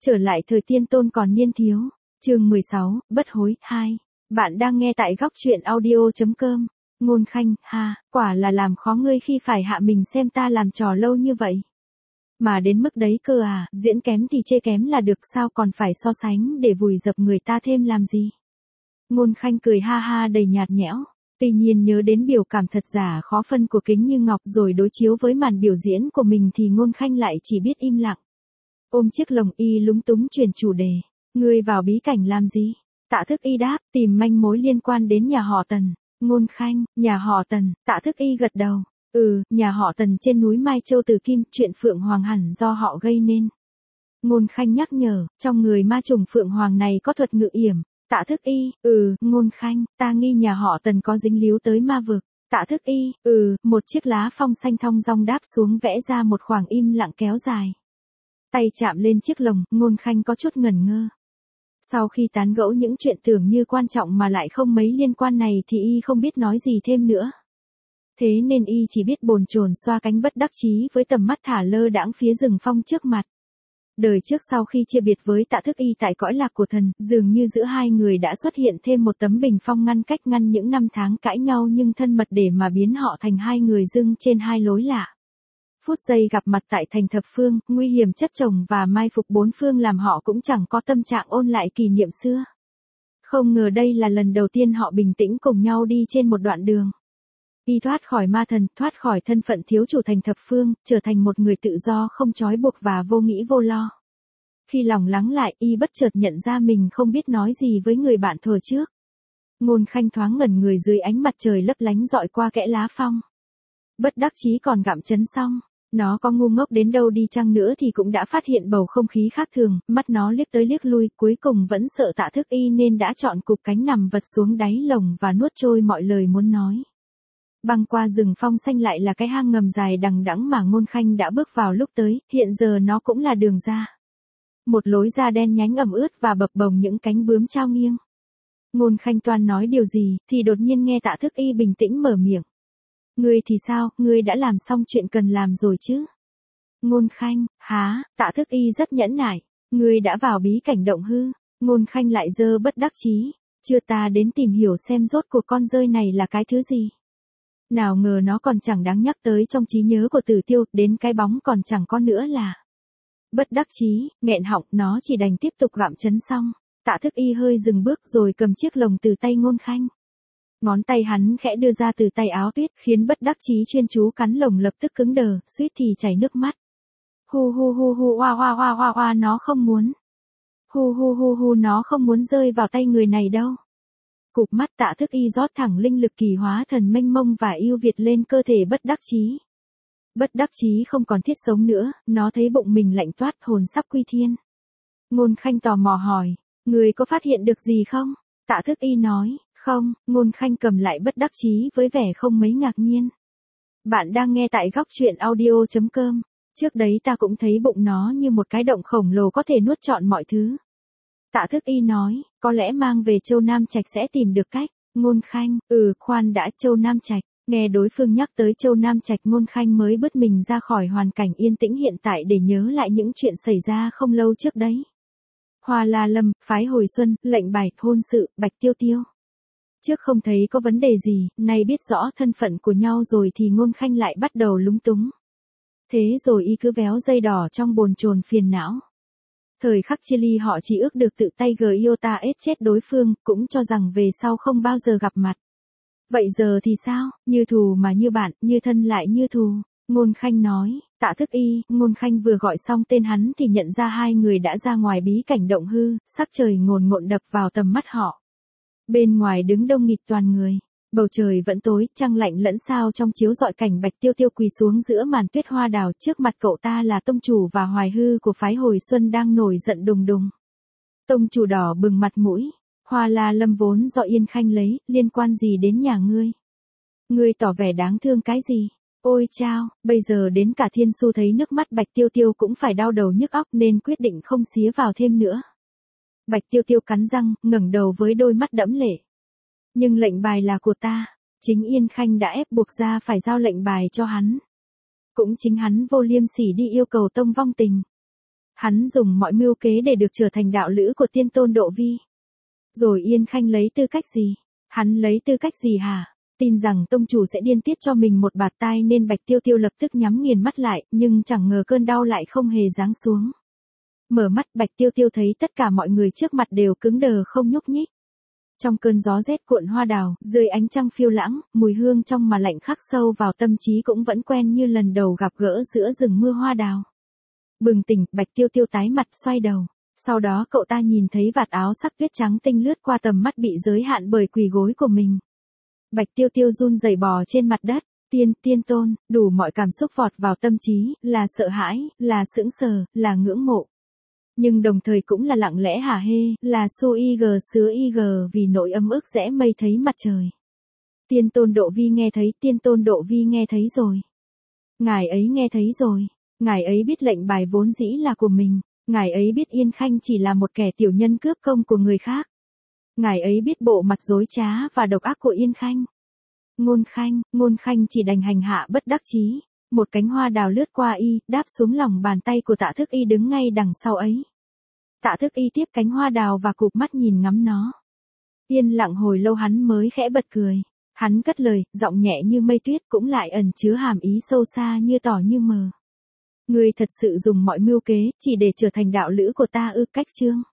Trở lại thời tiên tôn còn niên thiếu. Chương 16, bất hối 2. Bạn đang nghe tại góc truyện audio.com. Ngôn Khanh, ha, quả là làm khó ngươi khi phải hạ mình xem ta làm trò lâu như vậy. Mà đến mức đấy cơ à, diễn kém thì chê kém là được, sao còn phải so sánh để vùi dập người ta thêm làm gì. Ngôn Khanh cười ha ha đầy nhạt nhẽo. Tuy nhiên nhớ đến biểu cảm thật giả khó phân của Kính Như Ngọc rồi đối chiếu với màn biểu diễn của mình thì Ngôn Khanh lại chỉ biết im lặng. Ôm chiếc lồng y lúng túng chuyển chủ đề. Ngươi vào bí cảnh làm gì? Tạ Thức Y đáp, tìm manh mối liên quan đến nhà họ Tần. Ngôn Khanh, nhà họ Tần, Tạ Thức Y gật đầu. Nhà họ Tần trên núi Mai Châu Từ Kim, chuyện Phượng Hoàng hẳn do họ gây nên. Ngôn Khanh nhắc nhở, trong người ma trùng Phượng Hoàng này có thuật ngự yểm. Tạ Thức Y, Ngôn Khanh, ta nghi nhà họ Tần có dính líu tới ma vực. Tạ Thức Y, một chiếc lá phong xanh thong dong đáp xuống vẽ ra một khoảng im lặng kéo dài. Tay chạm lên chiếc lồng, Ngôn Khanh có chút ngẩn ngơ. Sau khi tán gẫu những chuyện tưởng như quan trọng mà lại không mấy liên quan này thì y không biết nói gì thêm nữa. Thế nên y chỉ biết bồn chồn xoa cánh bất đắc chí với tầm mắt thả lơ đãng phía rừng phong trước mặt. Đời trước sau khi chia biệt với Tạ Thức Y tại cõi lạc của thần, dường như giữa hai người đã xuất hiện thêm một tấm bình phong ngăn cách ngăn những năm tháng cãi nhau nhưng thân mật để mà biến họ thành hai người dưng trên hai lối lạ. Phút giây gặp mặt tại thành thập phương, nguy hiểm chất chồng và mai phục bốn phương làm họ cũng chẳng có tâm trạng ôn lại kỷ niệm xưa. Không ngờ đây là lần đầu tiên họ bình tĩnh cùng nhau đi trên một đoạn đường. Y thoát khỏi ma thần, thoát khỏi thân phận thiếu chủ thành thập phương, trở thành một người tự do không trói buộc và vô nghĩ vô lo. Khi lòng lắng lại, y bất chợt nhận ra mình không biết nói gì với người bạn thuở trước. Ngôn Khanh thoáng ngẩn người dưới ánh mặt trời lấp lánh dọi qua kẽ lá phong. Bất đắc chí còn gặm chấn xong. Nó có ngu ngốc đến đâu đi chăng nữa thì cũng đã phát hiện bầu không khí khác thường, mắt nó liếc tới liếc lui, cuối cùng vẫn sợ Tạ Thức Y nên đã chọn cụp cánh nằm vật xuống đáy lồng và nuốt trôi mọi lời muốn nói. Băng qua rừng phong xanh lại là cái hang ngầm dài đằng đẵng mà Ngôn Khanh đã bước vào lúc tới, hiện giờ nó cũng là đường ra. Một lối ra đen nhánh ẩm ướt và bập bồng những cánh bướm trao nghiêng. Ngôn Khanh toan nói điều gì, thì đột nhiên nghe Tạ Thức Y bình tĩnh mở miệng. Ngươi thì sao, ngươi đã làm xong chuyện cần làm rồi chứ? Ngôn Khanh, há, Tạ Thức Y rất nhẫn nại. Ngươi đã vào bí cảnh động hư. Ngôn Khanh lại dơ bất đắc chí. Chưa, ta đến tìm hiểu xem rốt cuộc con rơi này là cái thứ gì. Nào ngờ nó còn chẳng đáng nhắc tới trong trí nhớ của Tử Tiêu, đến cái bóng còn chẳng có nữa là. Bất đắc chí, nghẹn họng, nó chỉ đành tiếp tục gặm chấn xong. Tạ Thức Y hơi dừng bước rồi cầm chiếc lồng từ tay Ngôn Khanh. Ngón tay hắn khẽ đưa ra từ tay áo tuyết, khiến bất đắc chí chuyên chú cắn lồng lập tức cứng đờ, suýt thì chảy nước mắt. Hu hu hu hu oa oa oa oa oa, nó không muốn. Hu hu hu hu, nó không muốn rơi vào tay người này đâu. Cụp mắt Tạ Thức Y rót thẳng linh lực kỳ hóa thần mênh mông và yêu việt lên cơ thể bất đắc chí. Bất đắc chí không còn thiết sống nữa, nó thấy bụng mình lạnh toát, hồn sắp quy thiên. Ngôn Khanh tò mò hỏi, người có phát hiện được gì không? Tạ Thức Y nói, không. Ngôn Khanh cầm lại bất đắc chí với vẻ không mấy ngạc nhiên. Bạn đang nghe tại góc truyện audio.com. Trước đấy ta cũng thấy bụng nó như một cái động khổng lồ có thể nuốt trọn mọi thứ. Tạ Thức Y nói, có lẽ mang về Châu Nam Trạch sẽ tìm được cách. Ngôn Khanh, khoan đã, Châu Nam Trạch. Nghe đối phương nhắc tới Châu Nam Trạch, Ngôn Khanh mới bứt mình ra khỏi hoàn cảnh yên tĩnh hiện tại để nhớ lại những chuyện xảy ra không lâu trước đấy. Hoa La Lâm, phái hồi xuân, lệnh bài, hôn sự, Bạch Tiêu Tiêu. Trước không thấy có vấn đề gì, nay biết rõ thân phận của nhau rồi thì Ngôn Khanh lại bắt đầu lúng túng. Thế rồi y cứ véo dây đỏ trong bồn chồn phiền não. Thời khắc chia ly họ chỉ ước được tự tay Giota ết chết đối phương, cũng cho rằng về sau không bao giờ gặp mặt. Vậy giờ thì sao, như thù mà như bạn, như thân lại như thù. Ngôn Khanh nói, Tạ Thức Y. Ngôn Khanh vừa gọi xong tên hắn thì nhận ra hai người đã ra ngoài bí cảnh động hư, sắc trời ngồn ngộn đập vào tầm mắt họ. Bên ngoài đứng đông nghịt toàn người, bầu trời vẫn tối, trăng lạnh lẫn sao trong chiếu rọi cảnh Bạch Tiêu Tiêu quỳ xuống giữa màn tuyết hoa đào, trước mặt cậu ta là tông chủ và Hoài Hư của phái hồi xuân đang nổi giận đùng đùng. Tông chủ đỏ bừng mặt mũi, Hoa La Lâm vốn do Yên Khanh lấy, liên quan gì đến nhà ngươi? Ngươi tỏ vẻ đáng thương cái gì? Ôi chao, bây giờ đến cả Thiên Su thấy nước mắt Bạch Tiêu Tiêu cũng phải đau đầu nhức óc nên quyết định không xía vào thêm nữa. Bạch Tiêu Tiêu cắn răng, ngẩng đầu với đôi mắt đẫm lệ. Nhưng lệnh bài là của ta. Chính Yên Khanh đã ép buộc ra phải giao lệnh bài cho hắn. Cũng chính hắn vô liêm sỉ đi yêu cầu tông vong tình. Hắn dùng mọi mưu kế để được trở thành đạo lữ của tiên tôn Độ Vi. Rồi Yên Khanh lấy tư cách gì? Hắn lấy tư cách gì hả? Tin rằng tông chủ sẽ điên tiết cho mình một bạt tai nên Bạch Tiêu Tiêu lập tức nhắm nghiền mắt lại, nhưng chẳng ngờ cơn đau lại không hề giáng xuống. Mở mắt Bạch Tiêu Tiêu thấy tất cả mọi người trước mặt đều cứng đờ không nhúc nhích. Trong cơn gió rét cuộn hoa đào, dưới ánh trăng phiêu lãng, mùi hương trong mà lạnh khắc sâu vào tâm trí cũng vẫn quen như lần đầu gặp gỡ giữa rừng mưa hoa đào. Bừng tỉnh, Bạch Tiêu Tiêu tái mặt xoay đầu. Sau đó cậu ta nhìn thấy vạt áo sắc tuyết trắng tinh lướt qua tầm mắt bị giới hạn bởi quỳ gối của mình. Bạch Tiêu Tiêu run rẩy bò trên mặt đất. Tiên tôn, đủ mọi cảm xúc vọt vào tâm trí, là sợ hãi, là sững sờ, là ngưỡng mộ. Nhưng đồng thời cũng là lặng lẽ hả hê, là su ig sứa ig vì nỗi ấm ức rẽ mây thấy mặt trời. Tiên tôn Độ Vi nghe thấy, tiên tôn Độ Vi nghe thấy rồi. Ngài ấy nghe thấy rồi. Ngài ấy biết lệnh bài vốn dĩ là của mình. Ngài ấy biết Yên Khanh chỉ là một kẻ tiểu nhân cướp công của người khác. Ngài ấy biết bộ mặt dối trá và độc ác của Yên Khanh. Ngôn Khanh chỉ đành hành hạ bất đắc chí. Một cánh hoa đào lướt qua y, đáp xuống lòng bàn tay của Tạ Thức Y đứng ngay đằng sau ấy. Tạ Thức Y tiếp cánh hoa đào và cụp mắt nhìn ngắm nó. Yên lặng hồi lâu hắn mới khẽ bật cười. Hắn cất lời, giọng nhẹ như mây tuyết cũng lại ẩn chứa hàm ý sâu xa như tỏ như mờ. Ngươi thật sự dùng mọi mưu kế, chỉ để trở thành đạo lữ của ta ư? Cách chương